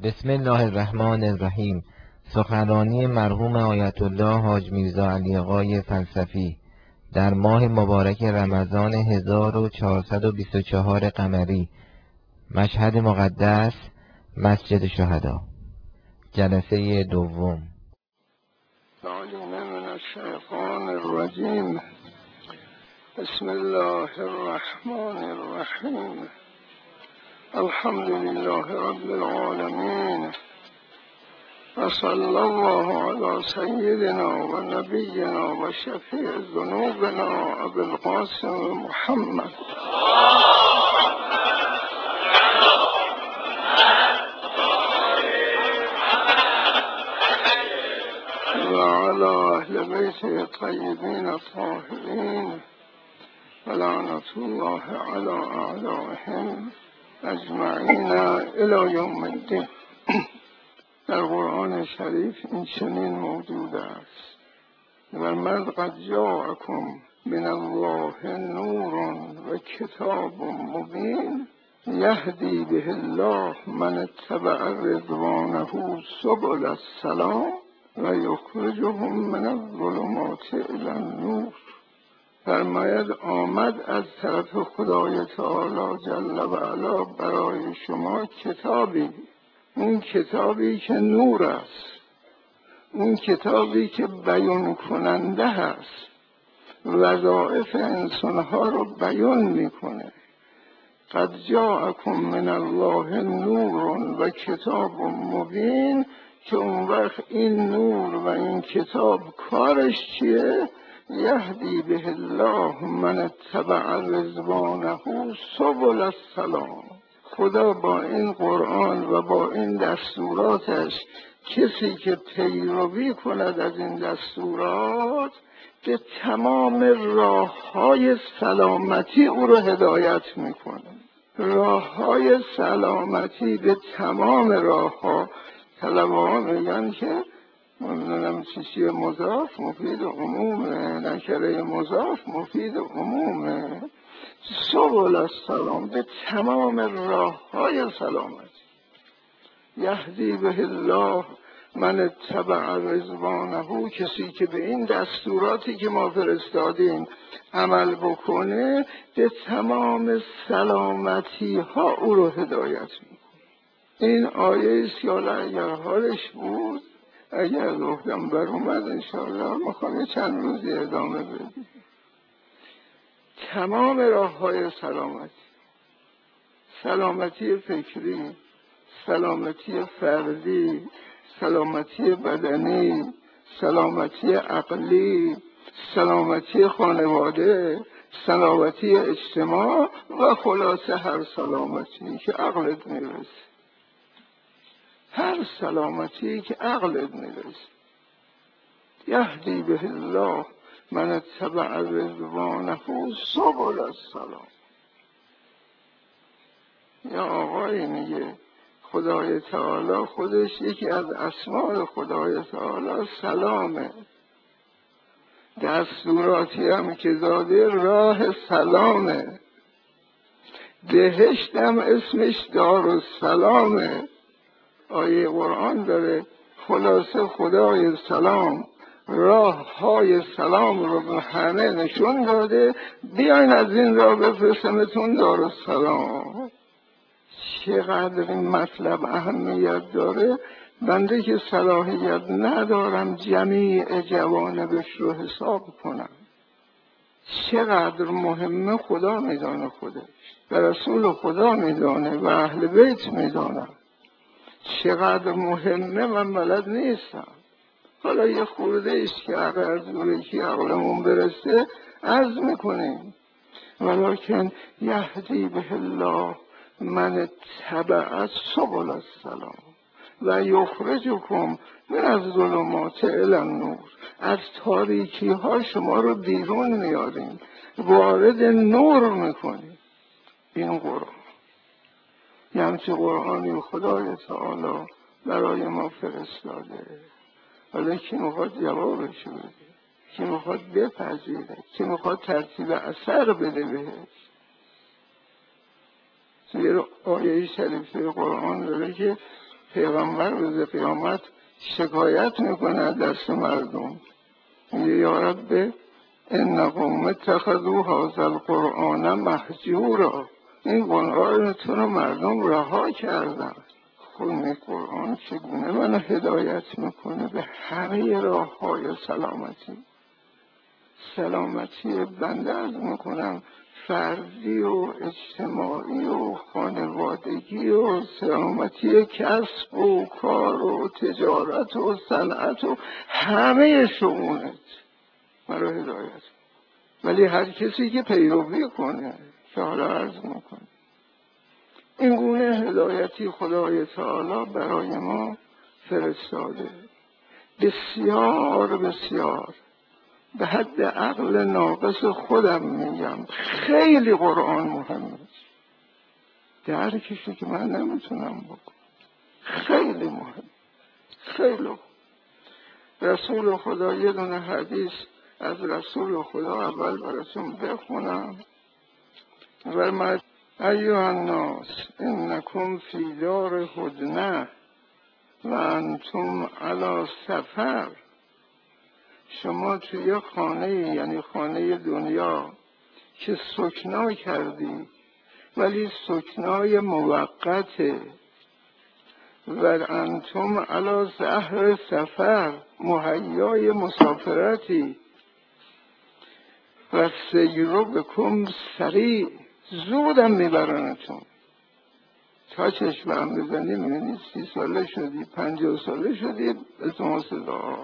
بسم الله الرحمن الرحیم. سخنرانی مرحوم آیت الله حاج میرزا علی آقای فلسفی در ماه مبارک رمضان 1424 قمری، مشهد مقدس، مسجد شهدا، جلسه دوم. من الشیطان الرجیم. بسم الله الرحمن الرحیم. الحمد لله رب العالمین و صلی الله علی سیدنا و نبینا و شفیع ذنوبنا ابی القاسم محمد و علی اهل بیت الطیبین الطاهرین و لعنت الله علی اعدائهم اجمعین الی یوم الدین. در قرآن شریف این چنین موجود است: و من قد جاءکم من الله نور و کتاب مبین یهدی به الله من اتبع رضوانه سبل السلام و یخرجهم من الظلمات الی النور. فرماید آمد از طرف خدای تعالی جل و علا برای شما کتابی، اون کتابی که نور است، اون کتابی که بیان کننده هست، وظایف انسانها رو بیان میکنه. قد جاءکم من الله نور و کتاب مبین، که اون وقت این نور و این کتاب کارش چیه؟ یهدی به الله من اتبع رضوانه سبل السلام. خدا با این قرآن و با این دستوراتش کسی که پیروی کند از این دستورات به تمام راه‌های سلامتی او رو هدایت میکنه. راه‌های سلامتی به تمام راه‌ها. طلبه‌ها میگن که نمیدونم چیزی مضاف مفید عمومه، نکره مضاف مفید عمومه. سبل السلام، به تمام راه‌های سلامتی. یهدی به الله من اتبع رضوانه، کسی که به این دستوراتی که ما فرستادیم عمل بکنه به تمام سلامتی ها او رو هدایت میکنه. این آیه است که اگر حالش بود، اگر گفتم بر اومد انشاءالله میخوام چند روزی ادامه بدیم. تمام راه های سلامتی، سلامتی فکری، سلامتی فردی، سلامتی بدنی، سلامتی عقلی، سلامتی خانواده، سلامتی اجتماع و خلاصه هر سلامتی که عقلت میرسه. هر سلامتی که عقلت میرسه. یهدی به الله من اتبع رضوانه سبل السلام. یا آقای میگه خدای تعالی خودش یکی از اسماء خدای تعالی سلامه. دستوراتی هم که داده راه سلامه. بهشتم اسمش دارالسلامه. آیه قرآن داره خلاصه خدای سلام راه های سلام رو به همه نشون داده. بیاین از این راه بفرستمتون دارالسلام. چقدر این مطلب اهمیت داره. بنده که صلاحیت ندارم جمیع جوانبش رو حساب کنم. چقدر مهمه خدا میدانه خودش و رسول خدا میدانه و اهل بیت میدانه. چقدر مهمه من بلد نیستم. حالا یه خورده ایست که اگر دوره که عقلمون برسه عرض میکنیم. ولکن یهدی به الله من اتبع سبل السلام و یخرجکم من الظلمات الی النور. از تاریکی ها شما رو بیرون میاریم، وارد نور میکنیم. این قرآن یه همچه قرآنی خدای تعالی برای ما فرستاده. حالا کی میخواد جوابش بده، کی میخواد بپذیره، کی میخواد ترتیب اثر بده بهش. توی آیه شریفه قرآن داره که پیغمبر روز قیامت شکایت میکنه از دست مردم، میگه یا رب ان قوم اتخذوا هذا القرآن مهجورا، این قرآن تو رو مردم رها کردن. خب این قرآن چگونه منو هدایت میکنه به همه راه های سلامتی بنده عرض میکنم، فردی و اجتماعی و خانوادگی و سلامتی کسب و کار و تجارت و صنعت و همه شؤونت مرا هدایت. ولی هر کسی که پیروی کنه که حالا عرض میکنه این گونه هدایتی خدای تعالی برای ما فرستاده. بسیار بسیار به حد عقل ناقص خودم میگم خیلی قرآن مهمه، درکشو که من نمیتونم بکنم، خیلی مهم، خیلی. رسول خدا یه دونه حدیث از رسول خدا اول براتون بخونم. فرمود ایها الناس انکم فی دار هدنه و انتم علی سفر، شما توی خانه یعنی خانه دنیا که سکنا کردی ولی سکنای موقته، و انتم علی زهر سفر مهیای مسافرتی، و سیرو بکن سریع زودم میبرنتون. تا چشمم بزنی میبینی 30 ساله شدی 50 ساله شدی به تو صدا.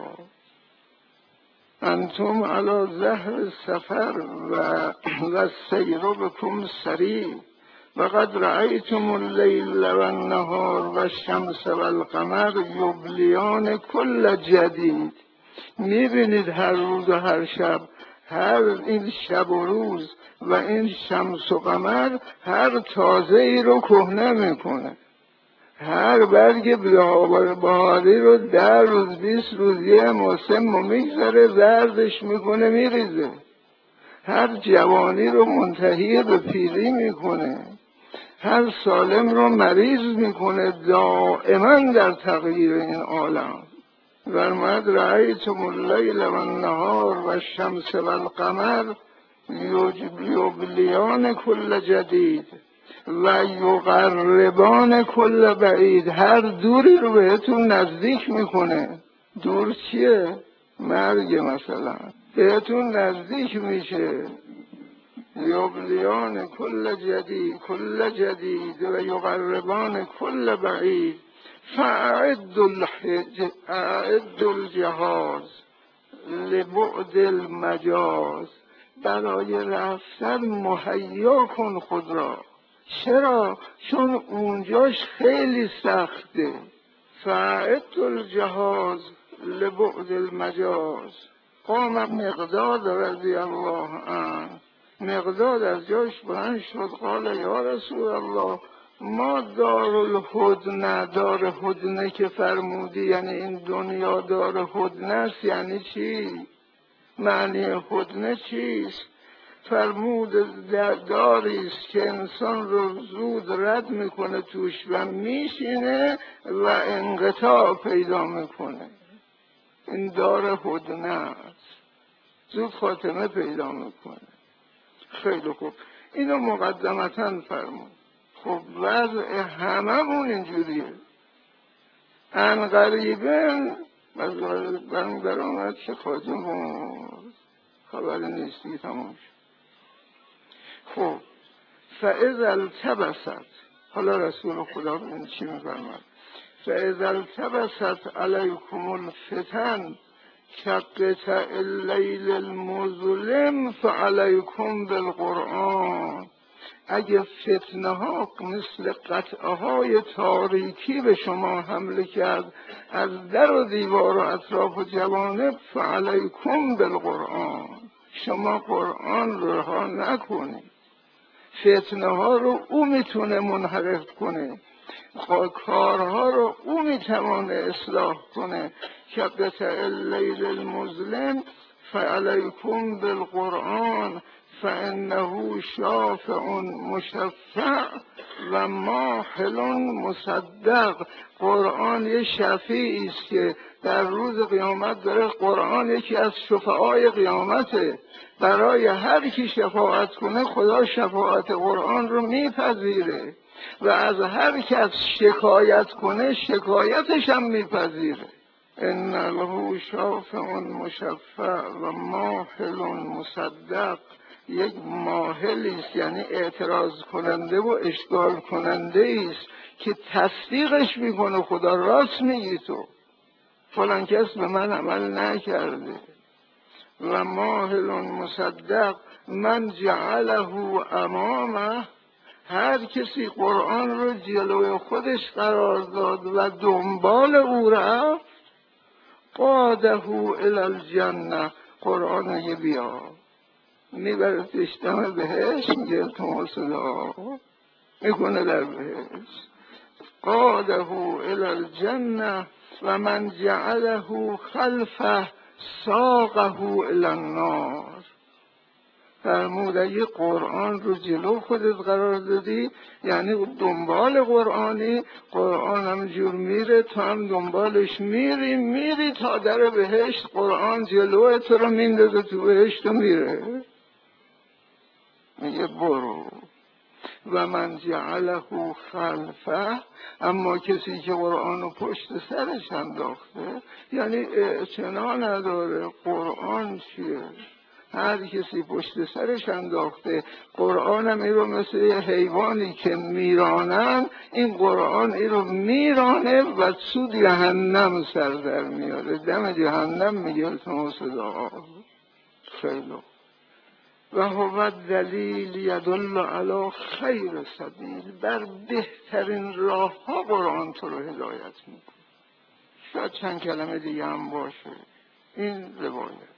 انتم علی زهر سفر و سیرو بکن سریع و قد رأیتم اللیل و النهار و الشمس و القمر یبلیان کل جدید، میبینید هر روز و هر شب، هر این شب و روز و این شمس و قمر هر تازه ای رو کهنه میکنه، هر برگ بهاری رو 10 روز 20 روز یه موسم میگذره زردش میکنه میریزه، هر جوانی رو منتهی به پیری میکنه، هر سالم رو مریض میکنه، دائما در تغییر این عالم. فرمود رأیتم اللیل و النهار و الشمس و القمر یبلیان کل جدید و یقربان کل بعید، هر دوری رو بهتون نزدیک میکنه. دور چیه؟ مرگ مثلا بهتون نزدیک میشه. یبلیان کل جدید و یقربان کل بعید فاعدوا الجهاز لبعد المجاز، برای رفتن مهیا کن خود را. چرا؟ چون اونجاش خیلی سخته. فاعدوا الجهاز لبعد المجاز. قام مقداد رضی الله عنه، مقداد از جاش بلند شد، قال یا رسول الله ما دارالهدنه، دار هدنه که فرمودی یعنی این دنیا دار هدنه است، یعنی چی؟ معنی هدنه چیست؟ فرمود داری است که انسان رو زود رد میکنه توش و میشینه و انقطاع پیدا میکنه. این دار هدنه است، زود خاتمه پیدا میکنه. خیلی خوب، اینو مقدمتاً فرمود. خب وضع هممون اینجوریه. ان قریباً برآمد که خواجه خبری نیستی تمام شد. خب فاذا التبست، حالا رسول خدا ببین چی میفرماد، فاذا التبست علیکم الفتن کقطع اللیل المظلم فعلیکم بالقرآن. اگه فتنه ها مثل قطعه های تاریکی به شما حمله کرد از در و دیوار و اطراف و جوانب، فعلیکم بالقرآن، شما قرآن رو رها نکنید. فتنه ها رو او میتونه منحرف کنه، کارها رو او میتونه اصلاح کنه. که قطع اللیل المظلم فعلیکم بالقرآن فانه شافع مشفع و ماحل مصدق. قرآن یه شفیعی است که در روز قیامت داره. قرآن یکی از شفعای قیامته. برای هر کی شفاعت کنه خدا شفاعت قرآن رو میپذیره و از هر کس شکایت کنه شکایتش هم میپذیره. ان له شافع مشفع و ماحل مصدق. یک ماحلی است یعنی اعتراض کننده و اشکال کننده است که تصدیقش میکنه خدا راست میگی تو، فلان کس به من عمل نکرده. و ماحل مصدق من جعله امامه. هر کسی قرآن رو جلوی خودش قرار داد و دنبال او رفت، قاده الی الجنه. قرآن رو بیا میبره دم بهشت، میگه تو صدا میکنه در بهشت. قاده الی الجنه و من جعله خلفه ساقه الی النار. فرمود اگه قرآن رو جلو خودت قرار دادی یعنی دنبال قرآنی، قرآن هم جور میره تو هم دنبالش میری تا در بهشت قرآن جلو تو رو میندازه تو بهشت و میره، میگه برو. و من جعله خلفه. اما کسی که قرآن رو پشت سرش انداخته یعنی اعتنا نداره قرآن چیه، هر کسی پشت سرش انداخته قرآن هم این رو مثل یه حیوانی که میرانن، این قرآن این رو میرانه و تو جهنم سر در میاره، دم جهنم میگه تو صدا. خیلی و هو دلیل یدل علی خیر سبیل. بر بهترین راه ها قرآن تو رو هدایت میکنه. شاید چند کلمه دیگه هم باشه این روایت.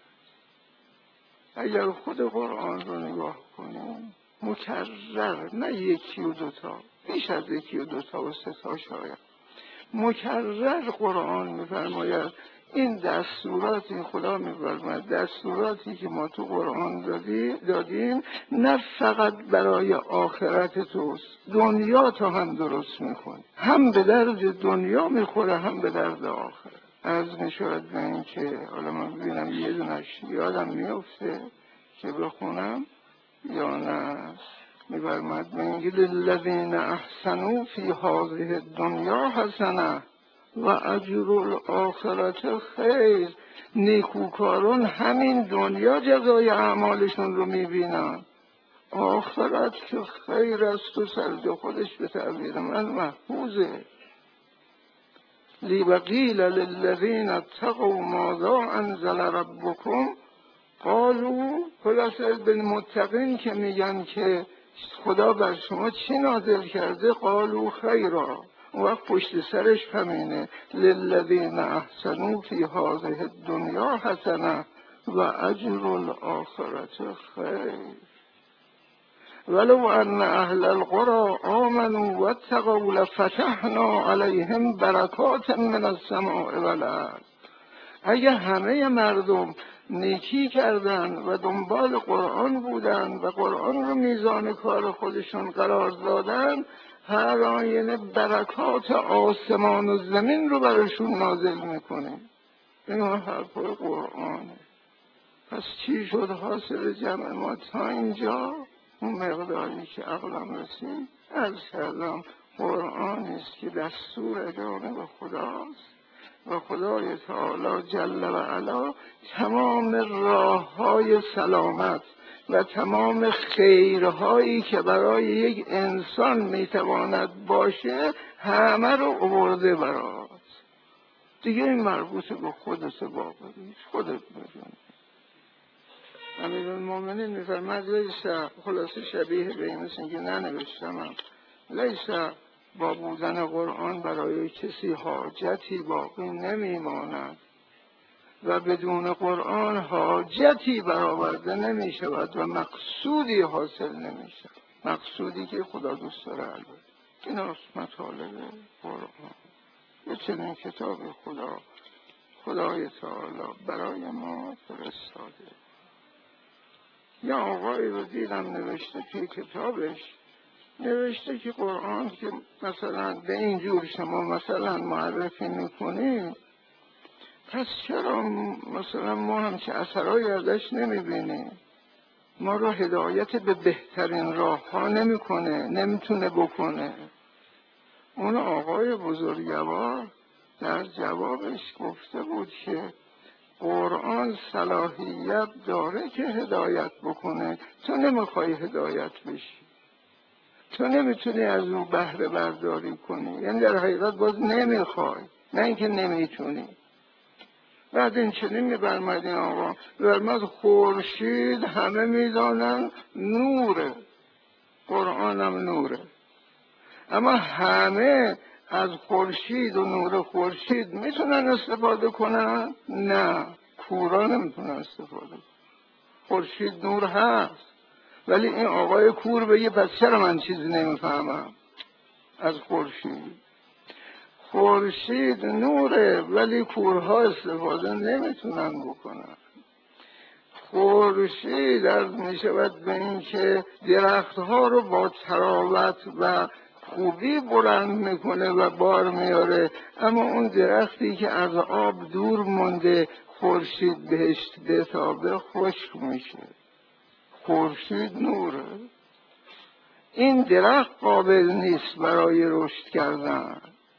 اگر خود قرآن رو نگاه کنیم مکرر، نه یکی و دوتا، بیش از یکی و دوتا و سه تا شاید، مکرر قرآن میفرماید این دستوراتی خدا میفرماید دستوراتی که ما تو قرآن دادیم نه فقط برای آخرت توست، دنیا تو هم درست میکنه، هم به درد دنیا میخوره هم به درد آخرت. از میشود به این که حالا من ببینم یه دونش یادم میفته که بخونم یا نه. میفرماید میگه للذین احسنوا فی هذه الدنیا حسنه و اجر الاخرت خیر. نیکوکاران همین دنیا جزای اعمالشون رو میبینن، آخرت که خیر است و سرد خودش به تعبیر من محفوظه. لیبقیل للذین اتقوا ماذا انزل ربکم قالوا. خلاصه به متقین که میگن که خدا بر شما چی نازل کرده، قالوا خیرا. اون وقت پشت سرش همینه للذین احسنوا فی هذه الدنیا حسنه و اجر الاخرت خیر. ولو ان اهل القرى آمنوا واتقوا لفتحنا علیهم برکات من السماء والارض. اگه همه مردم نیکی کردن و دنبال قرآن بودن و قرآن رو میزان کار خودشون قرار دادن، هر آینه برکات آسمان و زمین رو براشون نازل میکنه. این حرفای قرآنه. پس چی شد حاصل جمع ما تا اینجا؟ اون مقداری که عقلم رسید عرض کردم قرآنی است که دستور جانب خداست و خدای تعالی جل و علا تمام راه‌های سلامت و تمام خیرهایی که برای یک انسان میتواند باشه همه رو آورده برات. دیگه این مربوط به خودت باقی، خودت بدون. امیرالمومنین میفرماید لیسا، خلاصه شبیه به این مثل که ننوشتم، لیسا با بودن قرآن برای کسی حاجتی باقی نمیماند و بدون قرآن حاجتی برآورده نمی شود و مقصودی حاصل نمی شود، مقصودی که خدا دوست داره. البته این است مطالب قرآن. یه چنین کتاب خدا خدای تعالی برای ما فرستاده. یا آقایی رو دیدم نوشته توی کتابش، نوشته که قرآن که مثلا به این جور شما مثلا معرفی میکنید، پس چرا مثلا ما همچه اثرهایی ازش نمیبینیم؟ ما رو هدایت به بهترین راه ها نمیکنه، نمیتونه بکنه. اون آقای بزرگوار در جوابش گفته بود که قرآن صلاحیت داره که هدایت بکنه، تو نمیخوای هدایت بشی، تو نمیتونی از اون بهره برداری کنی، یعنی در حقیقت باز نمیخوای، نه اینکه نمیتونی. بعد این چنین می‌فرماید این آقا، می‌فرماید خورشید همه میدانن نوره، قرآن هم نوره، اما همه از خورشید و نور خورشید میتونن استفاده کنن؟ نه، کورا نمیتونن استفاده کنن. خورشید نور هست، ولی این آقای کور بگه پس چرا من چیزی نمیفهمم از خورشید؟ خورشید نوره ولی کورها استفاده نمیتونن بکنن. خورشید از میشود به این که درختها رو با تراوت و خوبی بلند میکنه و بار میاره، اما اون درختی که از آب دور مونده خورشید بهش بتابه خشک میشه. خورشید نوره، این درخت قابل نیست برای رشد کردن.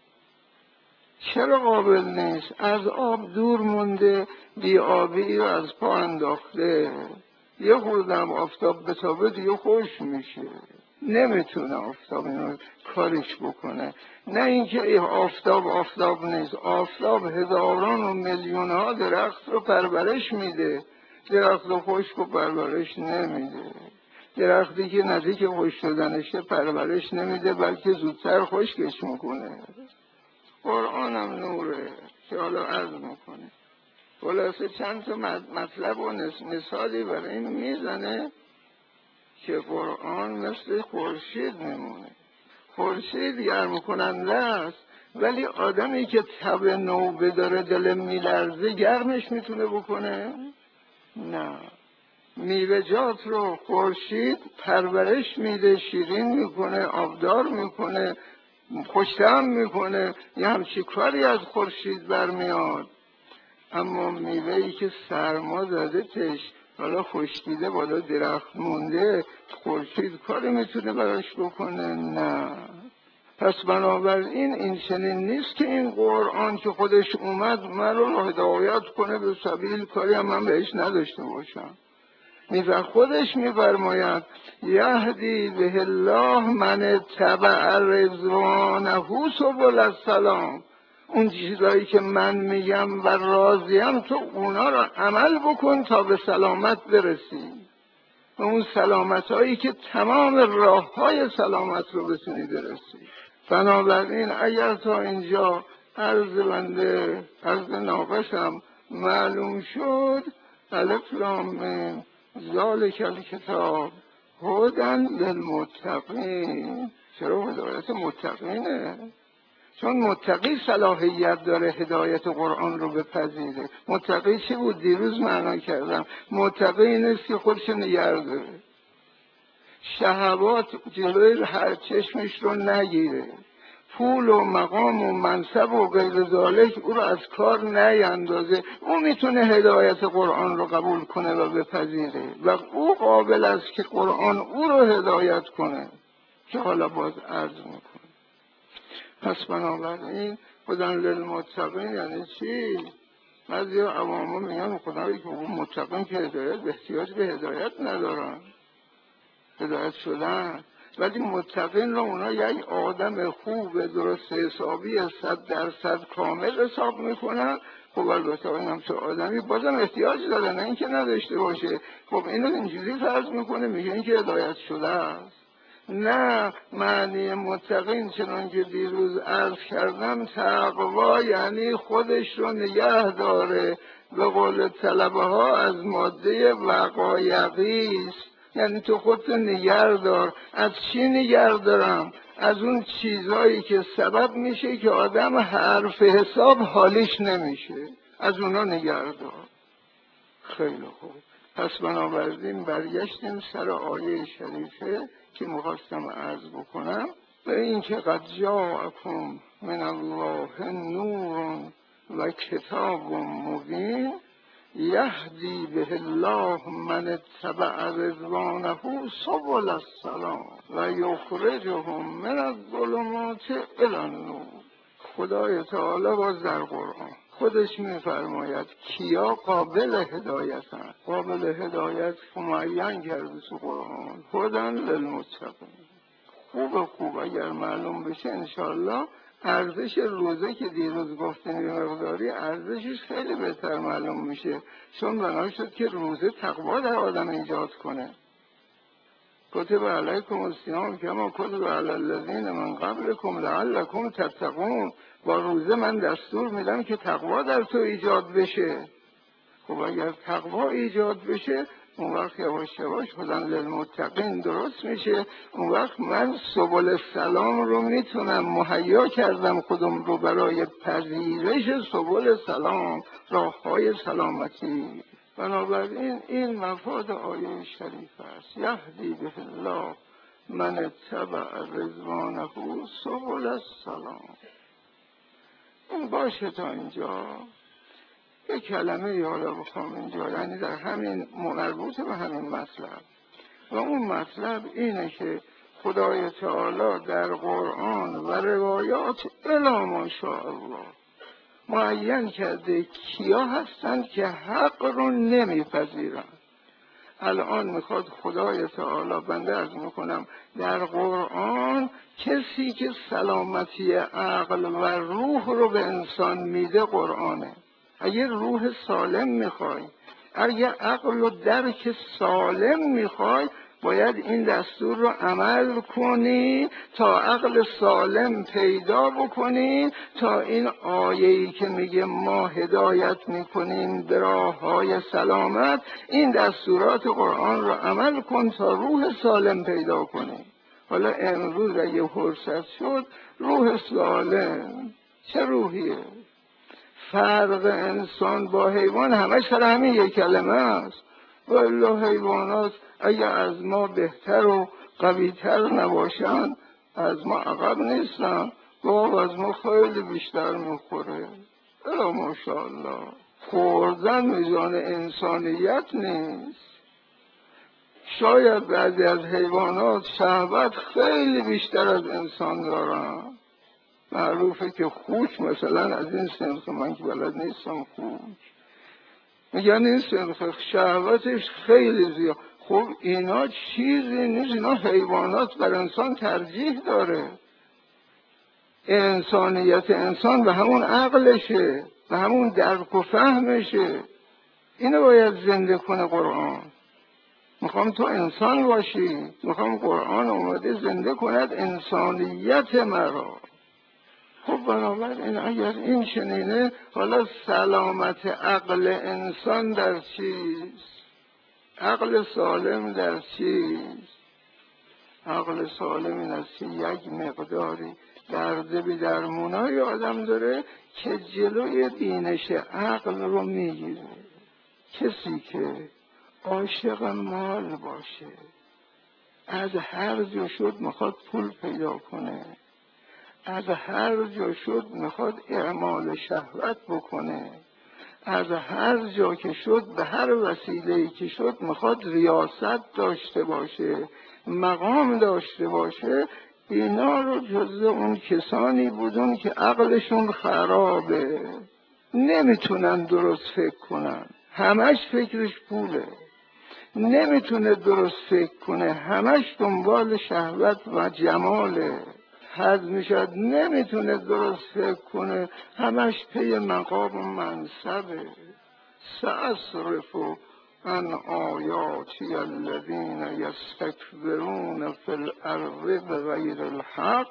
چرا قابل نیست؟ از آب دور مونده، بی آبی رو از پا انداخته، یه خوردم آفتاب بتابه دیگه خوش میشه، نمیتونه آفتاب اینو کارش بکنه. نه اینکه آفتاب نیست، آفتاب هزاران و میلیون ها درخت رو پرورش میده، درخت رو خشک و پرورش نمیده. درختی که نزدیک خشک شدنشه پرورش نمیده، بلکه زودتر خشکش میکنه. قرآن هم نوره که حالا عرض میکنه. خلاصه چند تا مطلب و مثالی برای این میزنه که قرآن مثل خورشید میمونه. خورشید گرم کننده است، ولی آدمی که تب نوبه داره دل میلرزه گرمش میتونه بکنه؟ نه. میوه‌جات رو خورشید پرورش میده، شیرین میکنه، آبدار میکنه، خوش‌طعم میکنه، یه همچی کاری از خورشید برمیاد. اما میوه‌ای که سرما زده تش، حالا خشکیده بالا درخت مونده، خورشید کاری میتونه براش بکنه؟ نه. پس بنابراین این چنین نیست که این قرآن که خودش اومد من رو هدایت کنه به سبیل کاری هم من بهش نداشته باشم. خودش میفرماید یهدی به الله من اتبع رضوانه سبل السلام. اون چیزایی که من میگم و راضیم تو اونا رو عمل بکن تا به سلامت برسی، و اون سلامت هایی که تمام راه های سلامت رو بتونی برسی. بنابراین اگر تا اینجا عرض ناقصم معلوم شد، الف لام میم ذالک الکتاب هدی للمتقین. چرا هدایت متقینه؟ چون متقی صلاحیت داره هدایت قرآن رو بپذیره. متقی چی بود؟ دیروز معنا کردم. متقی اینست که خودش نگه داره، شهوات جلوی هر چشمش رو نگیره، پول و مقام و منصب و غیر ذالک او رو از کار نیندازه. او میتونه هدایت قرآن رو قبول کنه و بپذیره، و او قابل است که قرآن او رو هدایت کنه، که حالا باز عرض میکنه. پس بنابراین خدا للمتقین یعنی چی؟ بعضی عوامو میگن خدایی که اون متقین که هدایت به احتیاج به هدایت ندارن، هدایت شدن، ولی متقین رو اونا یک آدم خوب درست حسابی 100% کامل حساب میکنن. خب البته این همچه آدمی بازم احتیاج داره، نه اینکه نداشته باشه. خب اینو اینجوری فرض میکنه، میگه این که هدایت شده است. نه، معنی متقین چنان که دیروز عرض کردم تقوا یعنی خودش رو نگه داره، به قول طلبه ها از ماده وقایقی است. یعنی تو خودت نگه دار. از چی نگه دارم؟ از اون چیزایی که سبب میشه که آدم حرف حساب حالیش نمیشه. از اونا نگهدار. خیلی خوب. پس بنابراین برگشتیم سر آیه شریفه که میخواستم عرض بکنم و این که قد جاءکم من الله نور و کتاب مبین یهدی به الله من اتبع رضوانه سبل السلام و یخرجهم من الظلمات الی النور. خدای تعالی باز در قرآن خودش میفرماید کیا قابل هدایتن. قابل هدایت معین کرده تو قرآن، هدن للمتقین. خوب اگر معلوم بشه انشالله ارزش روزه که دیروز گفتیم یه مقداری ارزشش خیلی بهتر معلوم میشه، چون بنا شد که روزه تقوا در آدم ایجاد کنه. کتب علیکم الصیام کما کتب علی الذین من قبلکم لعلکم تتقون. با روزه من دستور میدم که تقوا در تو ایجاد بشه. خب اگر تقوا ایجاد بشه اون وقت یواش یواش هدن للمتقین درست میشه. اون وقت من سبل السلام رو میتونم مهیا کردم خودم رو برای پذیرش سبل السلام، راههای سلامتی. بنابراین این مفاد آیه شریف است. یهدی به الله من اتبع رضوانه سبل السلام. این باشه تا اینجا. یک کلمه یالا بخوام اینجا، یعنی در همین مربوط به همین مطلب، و اون مطلب اینه که خدای تعالی در قرآن و روایات الی ماشاءالله معین کرده کیا هستند که حق رو نمیپذیرن. الان میخواد خدای تعالی، بنده عرض میکنم در قرآن کسی که سلامتی عقل و روح رو به انسان میده قرآنه. اگه روح سالم میخوای، اگه عقل و درک سالم میخوای، باید این دستور رو عمل کنی تا عقل سالم پیدا بکنی، تا این آیه‌ای که میگه ما هدایت میکنیم به راههای سلامت، این دستورات قرآن رو عمل کن تا روح سالم پیدا کنی. حالا امروز اگه فرصت شد، روح سالم چه روحیه؟ فرق انسان با حیوان همه سر همین یک کلمه است. والله حیوانات اگر از ما بهتر و قویتر نباشن از ما عقب نیستن. گاو از ما خیلی بیشتر میخوره. الا ماشاءالله. خوردن میزان انسانیت نیست. شاید بعضی از حیوانات شهوت خیلی بیشتر از انسان دارن. معروفه که خوک مثلا از این سنخ، من که بلد نیستم خوک، میگن این سنخ شهوتش خیلی زیاد. خب اینا چیزی نیست، اینا حیوانات بر انسان ترجیح داره. انسانیت انسان به همون عقلشه، به همون درک و فهمشه. اینو باید زنده کنه قرآن. میخوام تو انسان باشی، میخوام قرآن اومده زنده کند انسانیت مرا. خب بنابراین اگر این چنینه، حالا سلامت عقل انسان در چیست؟ عقل سالم در چیست؟ عقل سالم این است که یک مقداری درد به درمونای آدم داره که جلوی بینش عقل رو میگیره. کسی که عاشق مال باشه، از هر جا شد میخواد پول پیدا کنه، از هر جا شد میخواد اعمال شهوت بکنه، از هر جا که شد به هر وسیله‌ای که شد میخواد ریاست داشته باشه، مقام داشته باشه. اینا رو جزء اون کسانی بودن که عقلشون خرابه، نمیتونن درست فکر کنن، همش فکرش پوله. نمیتونه درست فکر کنه، همش دنبال شهوت و جماله. حد میشد نمیتونه درست فکر کنه، همش پی مقام و منصبه. سأصرف عن آیاتی الذین یستکبرون فی الارض بغیر الحق.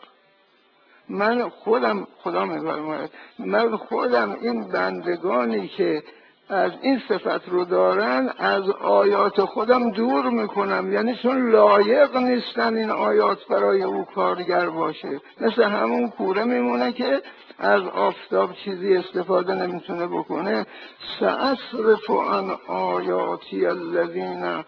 من خودم، خدا میفرماید، من خودم این بندگانی که از این صفت رو دارن از آیات خودم دور میکنم، یعنی چون لایق نیستن این آیات برای او کارگر باشه. مثل همون کوره میمونه که از آفتاب چیزی استفاده نمیتونه بکنه. سأصرف عن آیاتی الذین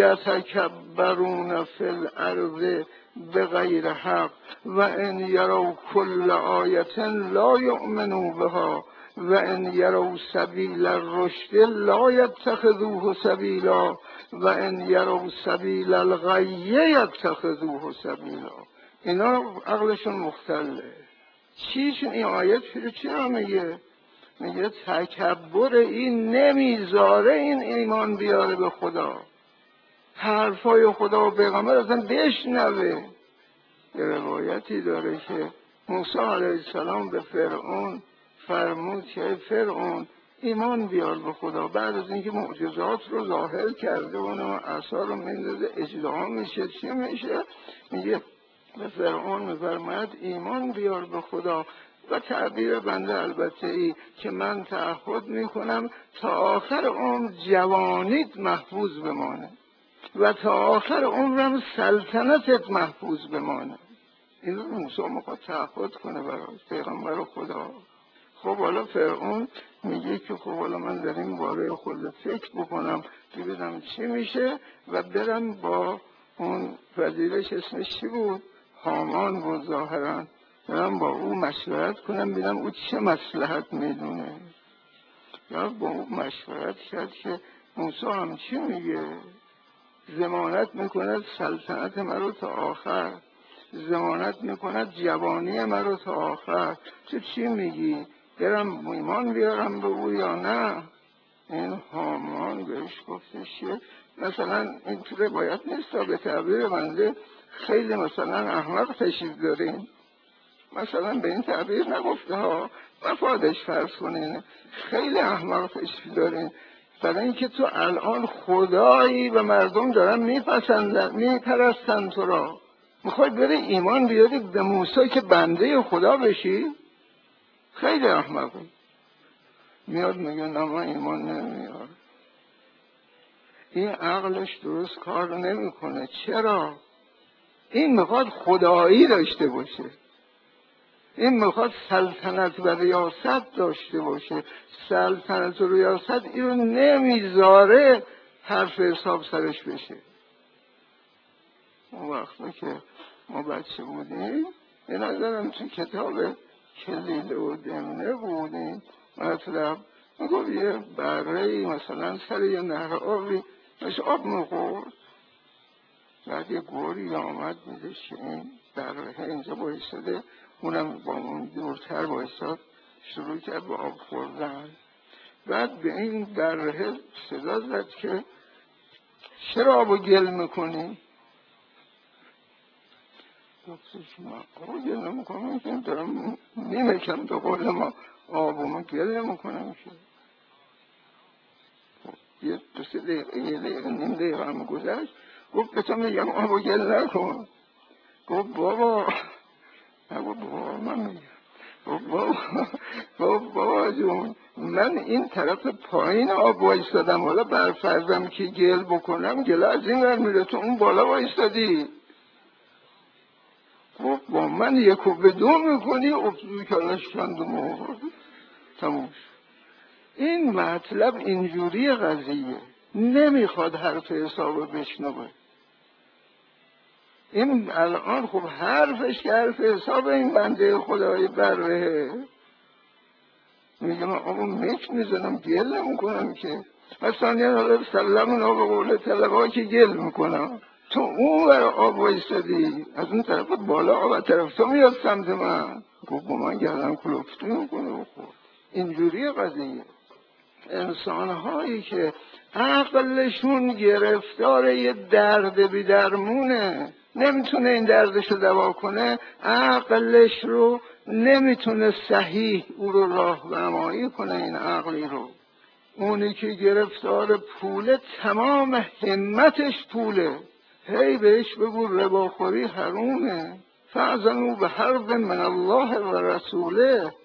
یتکبرون فی الارض بغیر حق و ان یروا کل آیة لا یؤمنوا بها و ان یروا سبیل الرشد لا یتخذوه سبیلا و ان یروا سبیل الغی یتخذوه سبیلا. اینا عقلشون مختله. چیشون این آیت چرا میگه؟ میگه تکبر این نمیذاره این ایمان بیاره به خدا، حرفای خدا و پیغمبر اصلا بشنوه. یه روایتی داره که موسی علیه السلام به فرعون فرمود که فرعون ایمان بیار به خدا. بعد از اینکه معجزات رو ظاهر کرده و عصا رو میندازه اجدها میشه چی میشه، میگه به فرعون میفرماید ایمان بیار به خدا. و تعبیر بنده البته ای که من تعهد میکنم تا آخر عمر جوانیت محفوظ بمانه و تا آخر عمرم سلطنتت محفوظ بمانه. این رو موسی میخواد تعهد کنه برای پیغمبر خدا. خب حالا فرعون میگه که خب حالا من در این باره خود فکر بکنم ببینم چی میشه و برم با اون وزیرش اسمش چی بود؟ هامان بود ظاهرا. برم با او مشورت کنم ببینم او چه مصلحت میدونه. یا با او مشورت کرد که موسی هم چی میگه؟ ضمانت میکند سلطنت مرا تا آخر، ضمانت میکند جوانی مرا تا آخر. تو چی میگی؟ برم ایمان بیارم به او یا نه؟ این هامان بهش گفتش که مثلا این تو روایت نیست، به تعبیر بنده خیلی مثلا احمق تشریف دارین. مثلا به این تعبیر نگفته ها، مفادش فرض کنین خیلی احمق تشریف دارین، برای اینکه تو الان خدایی و مردم دارن میپرستن تو را، میخوای بری ایمان بیاری به موسی که بنده خدا بشی؟ خیلی احمقی. میاد میگه نه من ایمان نمیار. این عقلش درست کار نمیکنه. چرا؟ این میخواد خدایی داشته باشه، این میخواد سلطنت و ریاست داشته باشه. سلطنت و ریاست این رو نمیذاره حرف حساب سرش بشه. اون وقتا که ما بچه بودیم به نظرم تو کتاب کلیله و دمنه بودیم مطلب میگفت یه بره‌ای مثلا سر یه نهر آبی داشت آب میخورد، بعد یه گوری آمد میدش که این بره اینجا بایستده، اونم با اون دورتر بایستاد شروع کرد به آب خوردن. بعد به این بره صدا زد که چرا آبو گل میکنی؟ گفتش من آبو گل نمیکنم که دارم میمکم به قول ما آبو گل نمیکنم که. یه دو سه دقیقه یه دقیقه نیم دقیقه هم گذشت گفت به تو میگم آبو گل نکن. گفت بابا نگو بابا من میگم بابا جون من این طرف پایین آب وایستادم، حالا برفرضم که گل بکنم گل از این ور میره تو اون بالا وایستادی. گفت با من یکو به دو میکنی افزوی کلش کندم آورد تموم. این مطلب اینجوری قضیه نمیخواد حرف حساب بشنوه. این الان خب حرفش که حرف حساب این بنده خدای بره میگه من آقا مک میزنم گل نمیکنم که، مثلا یه حالا سلمون آب قوله طلبه که گل میکنم، تو اون ور آب وایستدی از اون طرف بالا آب از طرف تو میاد سمت من. گفت با من گردم کلوفتی میکنه بخور. اینجوری قضیه. انسان هایی که عقلشون گرفتار یه درد بی درمونه، نمیتونه این دردش رو دوا کنه، عقلش رو نمیتونه صحیح او رو راهنمایی کنه. این عقلی رو اونی که گرفتار پوله تمام همتش پوله، هی بهش بگو رباخوری حرومه، فاذنوا بحرب من الله و رسوله.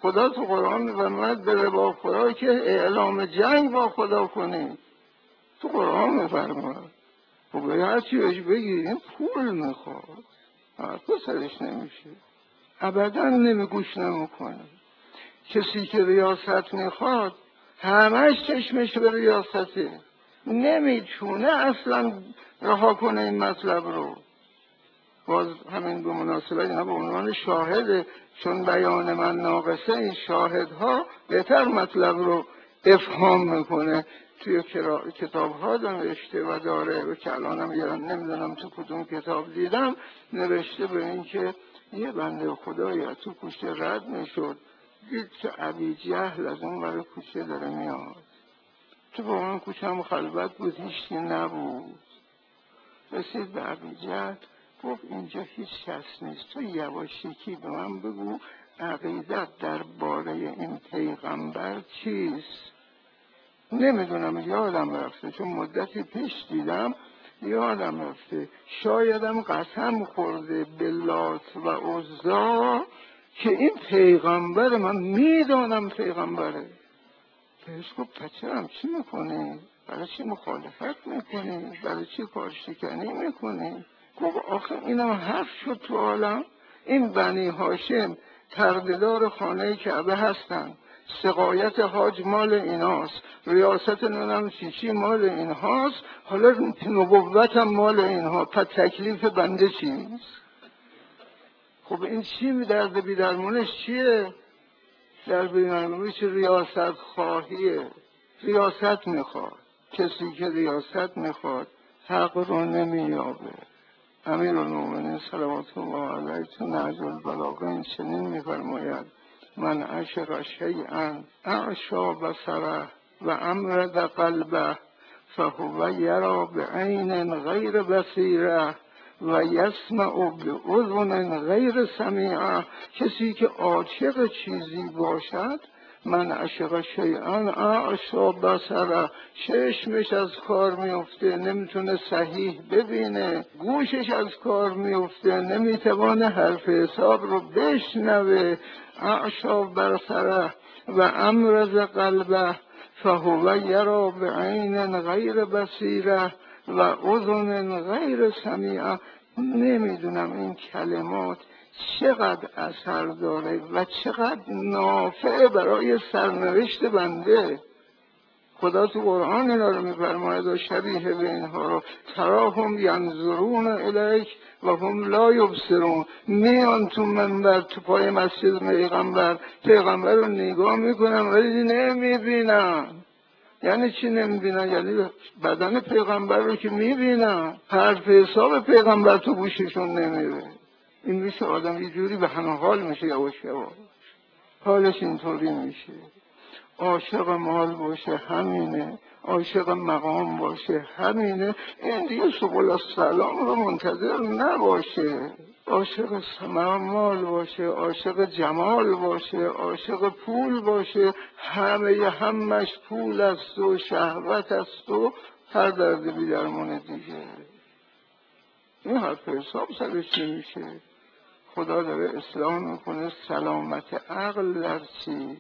خدا تو قرآن می‌فرماید به ربا خورا که اعلام جنگ با خدا کنی. تو قرآن می‌فرماید. خب هر چی بهش بگی این پول میخواد، حرفا سرش نمیشه، ابدا گوش نمیکنه. کسی که ریاست میخواد همش چشمش به ریاسته، نمیتونه اصلا رها کنه این مطلب رو. باز همین به مناسبت اینا به عنوان شاهده، چون بیان من ناقصه، این شاهدها بهتر مطلب رو افهام میکنه. توی کتاب ها نوشته و داره و که الانم نمیدونم تو کدوم کتاب دیدم، نوشته به این که یه بنده خدایی تو کوچه رد میشد، دید که ابی جهل از اون برای کوچه داره میاد. تو با اون کوچه هم خلوت بود، هیچی نبود. رسید به ابی جهل، گفت اینجا هیچ کس نیست، تو یواشکی به من بگو عقیدت درباره این پیغمبر چیست؟ نمیدونم، یادم رفته، چون مدتی پیش دیدم یادم رفته. شایدم قسم خورده به لات و عزا که این پیغمبر، من میدانم پیغمبره. بهش گفت پچرم چی میکنی؟ برای چی مخالفت میکنی؟ برای چی کارشکنی میکنی؟ گفت آخه اینم حرف شد تو عالم، این بنی هاشم پردهدار خانه کعبه هستن، سقایت حاج مال ایناست، ریاست نونم چیچی مال اینهاست، حالا نبوتم مال اینها، پس تکلیف بنده چیست؟ خب این چی درد بیدرمونش چیه؟ در بیدرمونش ریاست خواهیه، ریاست میخواد. کسی که ریاست میخواد حق رو نمییابه. امیرالمومنین صلوات الله علیه تو نهج البلاغه این چنین میفرماید: من عشق شیئا اعشا بصره و امرد قلبه فهو یرا بعین غیر بصیره و یسمع باذن غیر سمیعه. کسی که عاشق چیزی باشد، من عشق شیئا اعشا بصره، چشمش از کار میفته، نمیتونه صحیح ببینه، گوشش از کار میفته، نمیتوانه حرف حساب رو بشنوه. اعشا بصره و امرض قلبه فهو یرا بعین غیر بصیره و اذن غیر سمیعه. نمیدونم این کلمات چقدر اثر داره و چقدر نافع برای سرنوشت بنده. خدا تو قرآن اینا رو میفرماید و شبیه به اینها رو: تراهم ینظرون الیک و هم لا یبصرون. میان تو منبر، تو پای مسجد پیغمبر رو نگاه میکنن ولی نمیبینن. یعنی چی نمیبینن؟ یعنی بدن پیغمبر رو که میبینن، حرف حساب پیغمبر تو گوششون نمیره. این میشه آدم یه جوری به همه حال میشه، یواش یواش حالش اینطوری میشه. عاشق مال باشه همینه، عاشق مقام باشه همینه. این دیگه سبل السلام رو منتظر نباشه. عاشق مال باشه، عاشق جمال باشه، عاشق پول باشه، همش پول است و شهوت است و هر درد بیدرمون دیگه. این حرف حساب سرش نمیشه. خدا داره اصلاح میکنه سلامت عقل در چیست.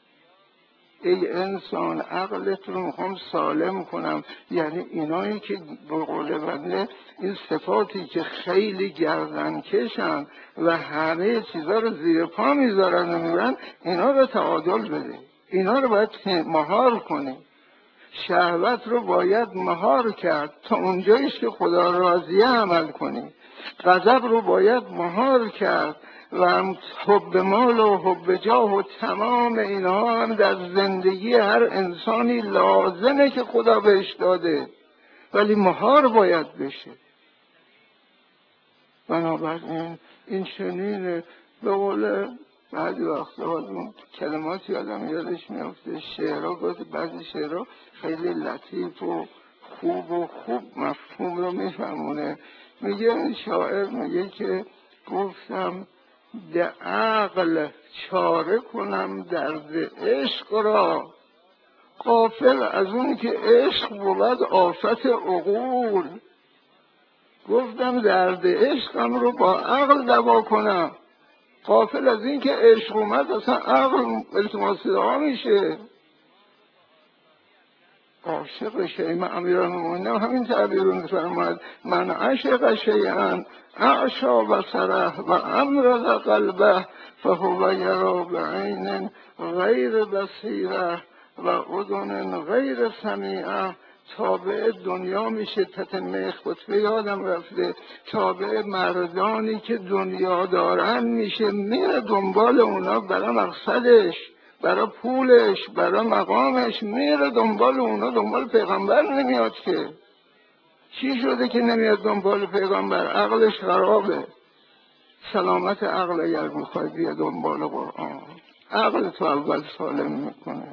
ای انسان عقلت رو میخوام سالم کنم. یعنی اینایی که به قول بنده این صفاتی که خیلی گردن کشن و همه چیزا رو زیر پا میذارن و میبرن، اینا رو تعادل بده، اینا رو باید مهار کنی. شهوت رو باید مهار کرد تا اونجاییش که خدا راضیه عمل کنی. غضب رو باید مهار کرد و حب مال و حب جاه و تمام اینها هم در زندگی هر انسانی لازمه که خدا بهش داده، ولی مهار باید بشه. بنابراین این چنینه. به قول بعضی وقتا اون کلماتی آدم یادش میفته، شعرها گفت، بعضی شعرها خیلی لطیف و خوب مفهوم رو میفهمونه. میگه این شاعر میگه که گفتم ده عقل چاره کنم درد عشق را، غافل از اون که عشق بود آفت عقول. گفتم درد عشقم رو با عقل دوا کنم غافل از این که عشق اومد اصلا عقل التماس دعا میشه، عاشق شیء. امیرالمومنین همین تعبیر رو میفرماید: من عشق شیئا اعشا بصره و امرض قلبه فهو یرا بعین غیر بصیره و اذن غیر سمیعه. تابع دنیا میشه. تتمه خطبه یادم رفته، تابع مردانی که دنیا دارن میشه، میره دنبال اونا برای مقصدش، برای پولش، برای مقامش، میره دنبال اونا، دنبال پیغمبر نمیاد. که چی شده که نمیاد دنبال پیغمبر؟ عقلش خرابه. سلامت عقل اگر میخوای بیا دنبال قرآن، عقل تو اول سالم میکنه.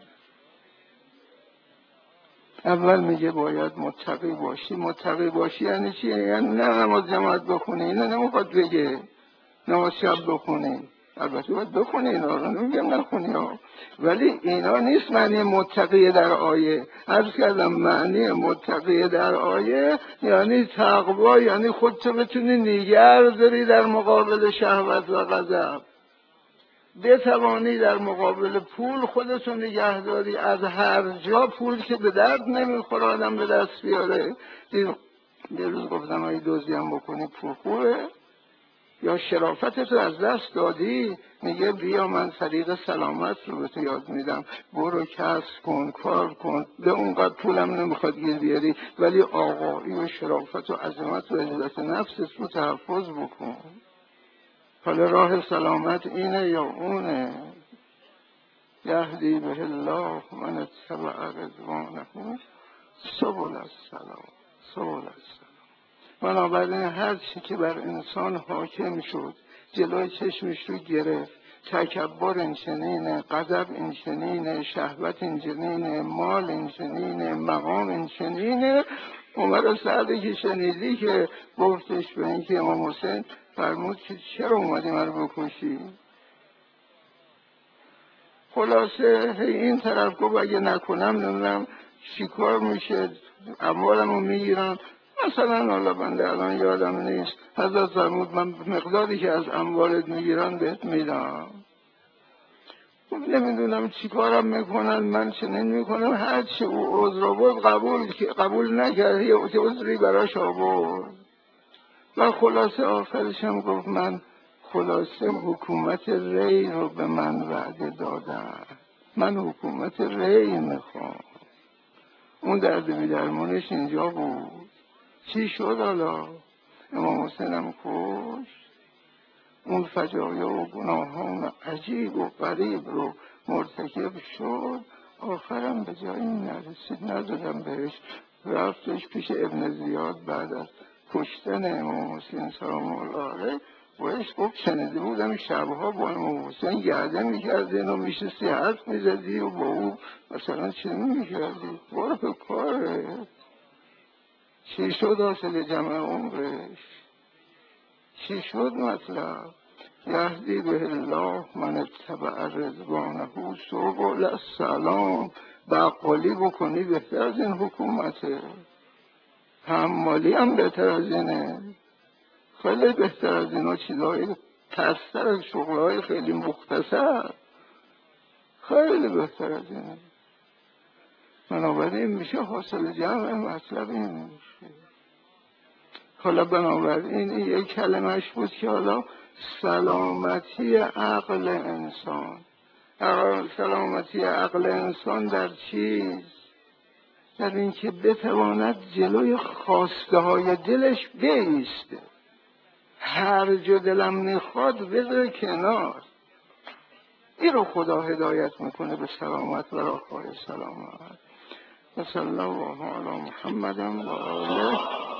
اول میگه باید متقی باشی. متقی باشی یعنی چی؟ یعنی نه نماز جماعت بخونی، اینو نمیخواد بگه نماز شب بخونی، البته باید بخونی، اینا رو نمیگم نخونی ها، ولی اینا نیست معنی متقی در آیه. عرض کردم معنی متقی در آیه یعنی تقوا، یعنی خودتو بتونی نگه داری در مقابل شهوت و غضب، بتوانی در مقابل پول خودتو نگه داری. از هر جا پول که به درد نمیخوره آدم به دست بیاره. یه روز گفتم اگه دزدی هم بکنی پول خوبه یا شرافتتو از دست دادی، میگه بیا من طریق سلامت رو به تو یاد میدم، برو کسب کن، کار کن، به اونقدر پولم نمیخواد گیر بیاری، ولی آقایی و شرافت و عظمت و عزت نفست رو تحفظ بکن. حالا راه سلامت اینه یا اونه؟ یهدی به الله من اتبع رضوانه سبل السلام، سبل السلام. بنابراین هر چی که بر انسان حاکم شد جلوی چشمش رو گرفت، تکبر اینچنینه، غضب اینچنینه، شهوت اینچنینه، مال اینچنینه، مقام اینچنینه. عمر سعدی که شنیدی که گفتش به این که امام حسین فرمود که چرا اومدی من رو بکشی؟ خلاصه این طرف گفت اگه نکنم نمیدونم چی کار میشه، اموالم رو میگیرن. مثلا حالا بنده الان یادم نیست، حضرت فرمود من مقداری که از اموالت میگیرن بهت میدم. نمیدونم چی کارم میکنن، من چنین میکنم. هرچی او عذر بود قبول نکرد، یه عذری براش آورد و خلاصه آخرشم گفت من خلاصه حکومت ری رو به من وعده دادن، من حکومت ری میخوام. اون درد بی‌درمانش اینجا بود. چی شد حالا؟ امام حسینم کشت. اون فجایع و گناهان عجیب و غریب رو مرتکب شد، آخرم به جایی نرسید، ندادم بهش. رفتش پیش ابن زیاد بعد از کشتن امام حسین سلام الله علیه، بهش گفت شنیده بودم شبها با امام حسین گرده میکردین و میشستی حرف میزدی و با او مثلا چه میکردی؟ برو به کاره. چی شد حاصل جمع عمرش؟ چی شد مطلب؟ یهدی به الله من اتبع رضوانه سبل السلام. بقالی بکنی بهتر از این حکومته، حمالی هم بهتر از اینه، خیلی بهتر از اینا، چیزهای پستر از شغلهای خیلی مختصر، خیلی بهتر از اینه. بنابراین میشه حاصل جمع مطلب این میشه. حالا بنابراین این یک کلمش بود که حالا سلامتی عقل انسان. سلامتی عقل انسان در چیست؟ در این که بتواند جلوی خواسته های دلش بایسته، هر جا دلم میخواد بذاره کنار. این رو خدا هدایت میکنه به سلامت و راههای سلامت. و صلی الله علی محمد و آله